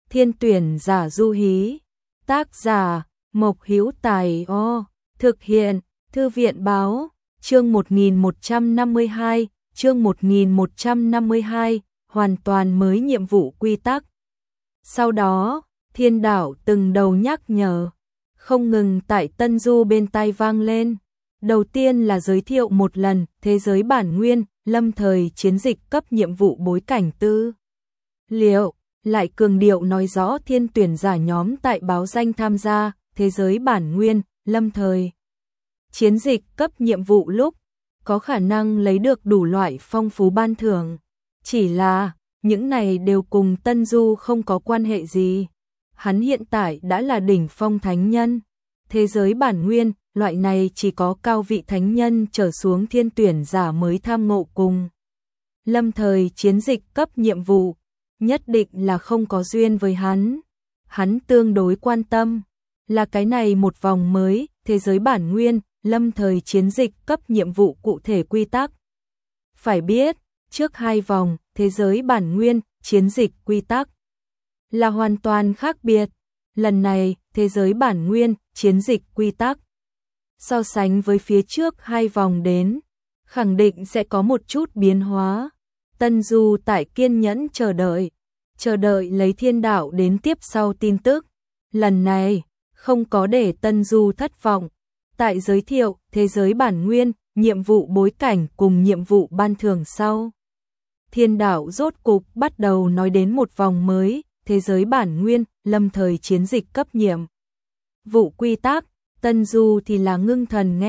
Thiên tuyển giả du hí. Tác giả Mộc Hữu Tài. Thực hiện Thư viện báo. Chương 1152, chương 1152, hoàn toàn mới nhiệm vụ quy tắc. Sau đó, Thiên Đạo từng đầu nhắc nhở, không ngừng tại Tân Du bên tai vang lên. Đầu tiên là giới thiệu một lần thế giới bản nguyên, lâm thời chiến dịch cấp nhiệm vụ bối cảnh tư liệu, lại cường điệu nói rõ thiên tuyển giả nhóm tại báo danh tham gia thế giới bản nguyên, lâm thời chiến dịch cấp nhiệm vụ lúc có khả năng lấy được đủ loại phong phú ban thưởng. Chỉ là những này đều cùng Tân Du không có quan hệ gì. Hắn hiện tại đã là đỉnh phong thánh nhân. Thế giới bản nguyên, loại này chỉ có cao vị thánh nhân trở xuống thiên tuyển giả mới tham ngộ cùng. Lâm thời chiến dịch cấp nhiệm vụ, nhất định là không có duyên với hắn. Hắn tương đối quan tâm là cái này một vòng mới, thế giới bản nguyên, lâm thời chiến dịch cấp nhiệm vụ cụ thể quy tắc. Phải biết, trước 2 vòng, thế giới bản nguyên, chiến dịch quy tắc là hoàn toàn khác biệt. Lần này, thế giới bản nguyên, chiến dịch quy tắc so sánh với phía trước 2 vòng đến, khẳng định sẽ có một chút biến hóa. Tân Du tại kiên nhẫn chờ đợi lấy Thiên Đạo đến tiếp sau tin tức. Lần này, không có để Tân Du thất vọng. Tại giới thiệu thế giới bản nguyên, nhiệm vụ bối cảnh cùng nhiệm vụ ban thưởng sau, Thiên Đạo rốt cục bắt đầu nói đến một vòng mới, thế giới bản nguyên, lâm thời chiến dịch cấp nhiệm vụ quy tắc. Tân Du thì là ngưng thần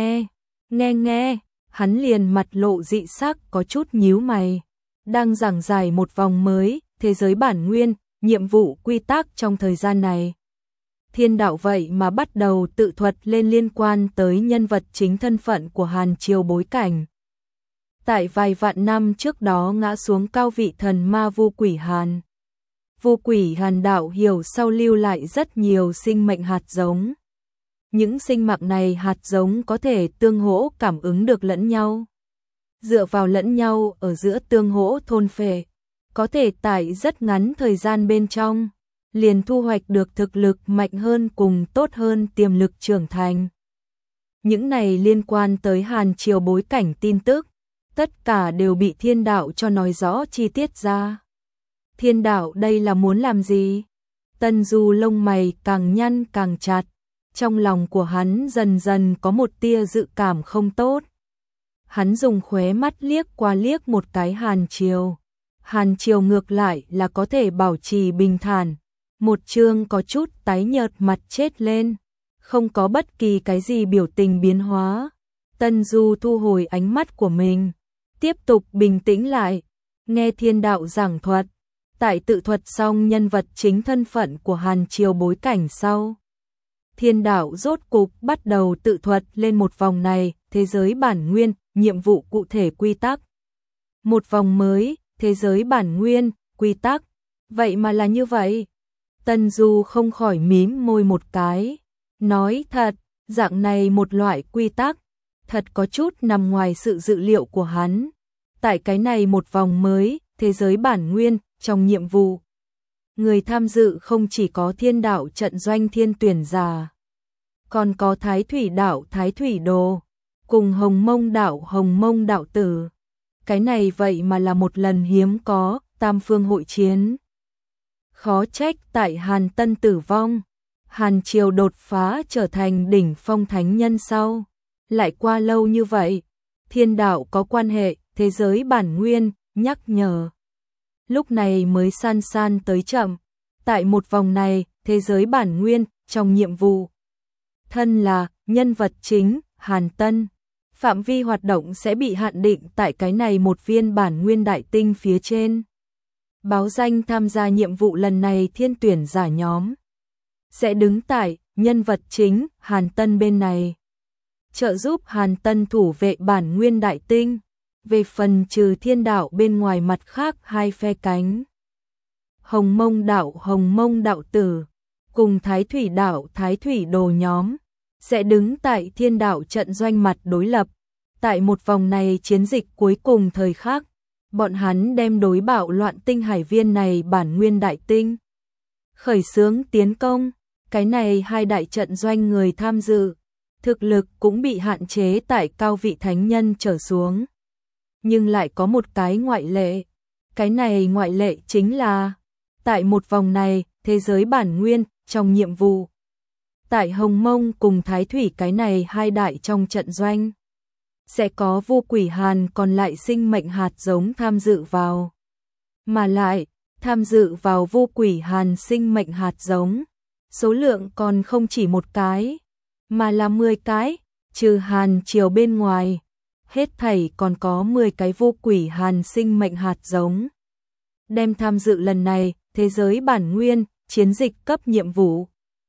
nghe, hắn liền mặt lộ dị sắc, có chút nhíu mày. Đang giảng giải một vòng mới, thế giới bản nguyên, nhiệm vụ quy tắc trong thời gian này. Thiên Đạo vậy mà bắt đầu tự thuật lên liên quan tới nhân vật chính thân phận của Hàn Triều bối cảnh. Tại vài vạn năm trước đó ngã xuống cao vị thần ma Vu Quỷ Hàn. Vu Quỷ Hàn đạo hiểu sau lưu lại rất nhiều sinh mệnh hạt giống. Những sinh mạng này hạt giống có thể tương hỗ cảm ứng được lẫn nhau. Dựa vào lẫn nhau ở giữa tương hỗ thôn phệ, có thể tại rất ngắn thời gian bên trong liền thu hoạch được thực lực mạnh hơn cùng tốt hơn tiềm lực trưởng thành. Những này liên quan tới Hàn Triều bối cảnh tin tức, tất cả đều bị Thiên Đạo cho nói rõ chi tiết ra. Thiên Đạo đây là muốn làm gì? Tân Du lông mày càng nhăn càng chặt, trong lòng của hắn dần dần có một tia dự cảm không tốt. Hắn dùng khóe mắt liếc qua liếc một cái Hàn Triều. Hàn Triều ngược lại là có thể bảo trì bình thản, một chương có chút tái nhợt mặt chết lên, không có bất kỳ cái gì biểu tình biến hóa. Tân Du thu hồi ánh mắt của mình, tiếp tục bình tĩnh lại, nghe Thiên Đạo giảng thuật. Tại tự thuật xong nhân vật chính thân phận của Hàn Triều bối cảnh sau, Thiên Đạo rốt cục bắt đầu tự thuật lên một vòng này, thế giới bản nguyên, nhiệm vụ cụ thể quy tắc. Một vòng mới, thế giới bản nguyên, quy tắc. Vậy mà là như vậy. Tân Du không khỏi mím môi một cái. Nói thật, dạng này một loại quy tắc, thật có chút nằm ngoài sự dự liệu của hắn. Tại cái này một vòng mới, thế giới bản nguyên, trong nhiệm vụ, người tham dự không chỉ có Thiên Đạo trận doanh thiên tuyển giả, còn có Thái Thủy Đạo Thái Thủy Đồ, cùng Hồng Mông Đạo Tử. Cái này vậy mà là một lần hiếm có, tam phương hội chiến. Khó trách tại Hàn Tân tử vong, Hàn Triều đột phá trở thành đỉnh phong thánh nhân sau. Lại qua lâu như vậy, Thiên Đạo có quan hệ, thế giới bản nguyên, nhắc nhở. Lúc này mới san tới chậm. Tại một vòng này, thế giới bản nguyên, trong nhiệm vụ. Thân là nhân vật chính, Hàn Tân. Phạm vi hoạt động sẽ bị hạn định tại cái này một viên bản nguyên đại tinh phía trên. Báo danh tham gia nhiệm vụ lần này thiên tuyển giả nhóm sẽ đứng tại nhân vật chính, Hàn Tân bên này, trợ giúp Hàn Tân thủ vệ bản nguyên đại tinh. Về phần trừ Thiên Đạo bên ngoài mặt khác 2 phe cánh, Hồng Mông Đạo Tử cùng Thái Thủy Đạo Thái Thủy Đồ nhóm sẽ đứng tại Thiên Đạo trận doanh mặt đối lập. Tại một vòng này chiến dịch cuối cùng thời khắc, bọn hắn đem đối bạo loạn tinh hải viên này bản nguyên đại tinh khởi xướng tiến công. Cái này hai đại trận doanh người tham dự, thực lực cũng bị hạn chế tại cao vị thánh nhân trở xuống. Nhưng lại có một cái ngoại lệ. Cái này ngoại lệ chính là, tại một vòng này, thế giới bản nguyên, trong nhiệm vụ. Tại Hồng Mông cùng Thái Thủy cái này hai đại trong trận doanh. Sẽ có Vu Quỷ Hàn còn lại sinh mệnh hạt giống tham dự vào. Mà lại, tham dự vào Vu Quỷ Hàn sinh mệnh hạt giống. Số lượng còn không chỉ một cái, mà là 10 cái, trừ Hàn Triều bên ngoài. Hết thảy còn có 10 cái Vu Quỷ Hàn sinh mệnh hạt giống. Đem tham dự lần này, thế giới bản nguyên, chiến dịch cấp nhiệm vụ.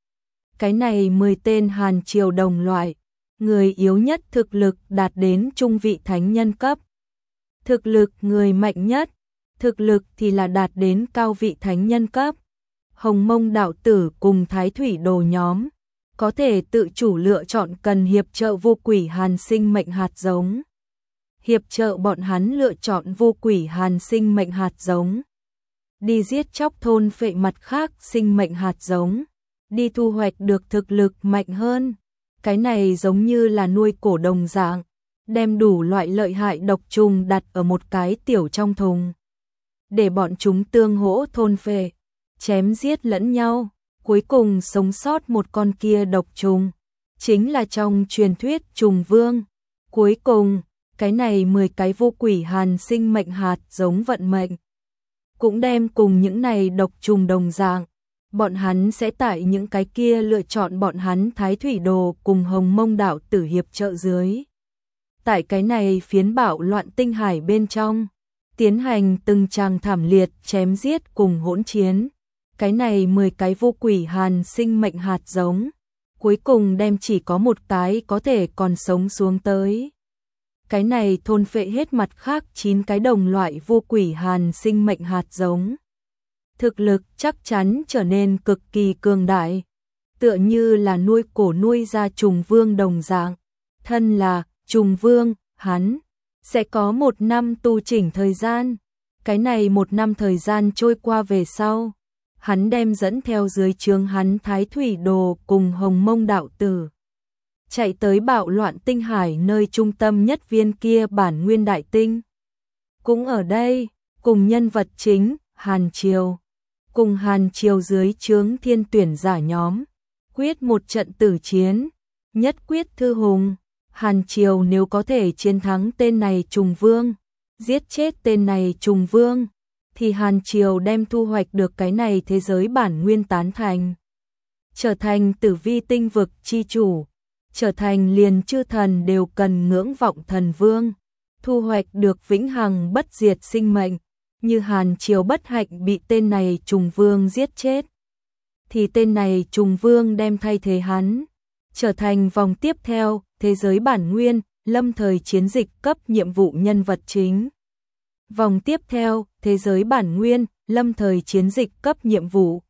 Cái này 10 tên Hàn Triều đồng loại, người yếu nhất thực lực đạt đến trung vị thánh nhân cấp. Thực lực người mạnh nhất, thực lực thì là đạt đến cao vị thánh nhân cấp. Hồng Mông đạo tử cùng Thái Thủy đồ nhóm, có thể tự chủ lựa chọn cần hiệp trợ Vu Quỷ Hàn sinh mệnh hạt giống. Hiệp trợ bọn hắn lựa chọn Vu Quỷ Hàn sinh mệnh hạt giống. Đi giết chóc thôn phệ mặt khác sinh mệnh hạt giống. Đi thu hoạch được thực lực mạnh hơn. Cái này giống như là nuôi cổ đồng dạng, đem đủ loại lợi hại độc trùng đặt ở một cái tiểu trong thùng. Để bọn chúng tương hỗ thôn phệ, chém giết lẫn nhau, cuối cùng sống sót một con kia độc trùng. Chính là trong truyền thuyết trùng vương. Cuối cùng, cái này 10 cái Vu Quỷ Hàn sinh mệnh hạt giống vận mệnh. Cũng đem cùng những này độc trùng đồng dạng. Bọn hắn sẽ tại những cái kia lựa chọn bọn hắn Thái Thủy Đồ cùng Hồng Mông đạo tử hiệp trợ dưới. Tại cái này phiến bạo loạn tinh hải bên trong, tiến hành từng tràng thảm liệt chém giết cùng hỗn chiến. Cái này 10 cái Vu Quỷ Hàn sinh mệnh hạt giống, cuối cùng đem chỉ có một cái có thể còn sống xuống tới. Cái này thôn phệ hết mặt khác 9 cái đồng loại Vu Quỷ Hàn sinh mệnh hạt giống. Thực lực chắc chắn trở nên cực kỳ cường đại, tựa như là nuôi cổ nuôi ra trùng vương đồng dạng. Thân là trùng vương, hắn sẽ có 1 năm tu chỉnh thời gian. Cái này 1 năm thời gian trôi qua về sau, hắn đem dẫn theo dưới trướng hắn Thái Thủy Đồ cùng Hồng Mông đạo tử, chạy tới bạo loạn tinh hải nơi trung tâm nhất viên kia bản nguyên đại tinh. Cũng ở đây, cùng nhân vật chính, Hàn Triều, cùng Hàn Triều dưới trướng thiên tuyển giả nhóm, quyết một trận tử chiến, nhất quyết thư hùng. Hàn Triều nếu có thể chiến thắng tên này trùng vương, giết chết tên này trùng vương, thì Hàn Triều đem thu hoạch được cái này thế giới bản nguyên tán thành. Trở thành tử vi tinh vực chi chủ, trở thành liền chư thần đều cần ngưỡng vọng thần vương, thu hoạch được vĩnh hằng bất diệt sinh mệnh. Như Hàn Triều bất hạnh bị tên này trùng vương giết chết, thì tên này trùng vương đem thay thế hắn, trở thành vòng tiếp theo, thế giới bản nguyên, lâm thời chiến dịch cấp nhiệm vụ nhân vật chính. Vòng tiếp theo, thế giới bản nguyên, lâm thời chiến dịch cấp nhiệm vụ.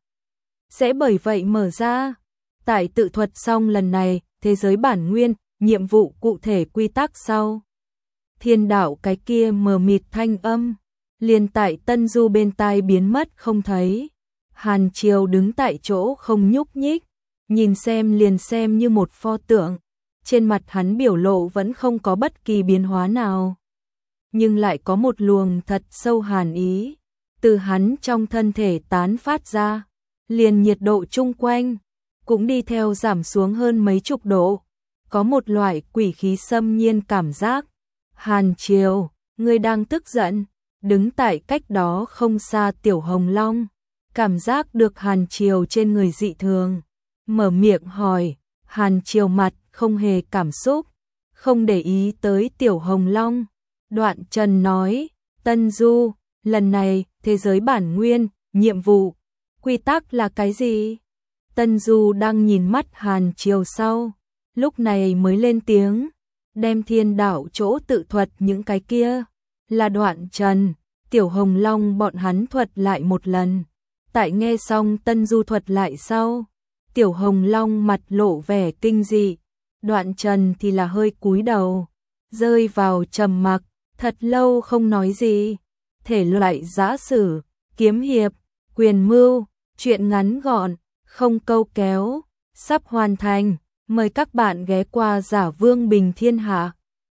Sẽ bởi vậy mở ra, tại tự thuật xong lần này, thế giới bản nguyên, nhiệm vụ cụ thể quy tắc sau. Thiên đạo cái kia mờ mịt thanh âm, liền tại Tân Du bên tai biến mất không thấy. Hàn Triều đứng tại chỗ không nhúc nhích, nhìn xem liền xem như một pho tượng. Trên mặt hắn biểu lộ vẫn không có bất kỳ biến hóa nào, nhưng lại có một luồng thật sâu hàn ý từ hắn trong thân thể tán phát ra, liền nhiệt độ chung quanh cũng đi theo giảm xuống hơn mấy chục độ, có một loại quỷ khí xâm nhiên cảm giác. Hàn Triều, ngươi đang tức giận? Đứng tại cách đó không xa Tiểu Hồng Long, cảm giác được Hàn Triều trên người dị thường, mở miệng hỏi. Hàn Triều mặt không hề cảm xúc, không để ý tới Tiểu Hồng Long. Đoạn Trần nói, Tân Du, lần này, thế giới bản nguyên, nhiệm vụ, quy tắc là cái gì? Tân Du đang nhìn mắt Hàn Triều sau, lúc này mới lên tiếng, đem thiên đạo chỗ tự thuật những cái kia, là Đoạn Trần, Tiểu Hồng Long bọn hắn thuật lại một lần. Tại nghe xong Tân Du thuật lại sau, Tiểu Hồng Long mặt lộ vẻ kinh dị, Đoạn Trần thì là hơi cúi đầu, rơi vào trầm mặc, thật lâu không nói gì. Thể loại giã sử, kiếm hiệp, quyền mưu, Chuyện ngắn gọn, không câu kéo, sắp hoàn thành. Mời các bạn ghé qua Giả Vương Bình Thiên Hạ.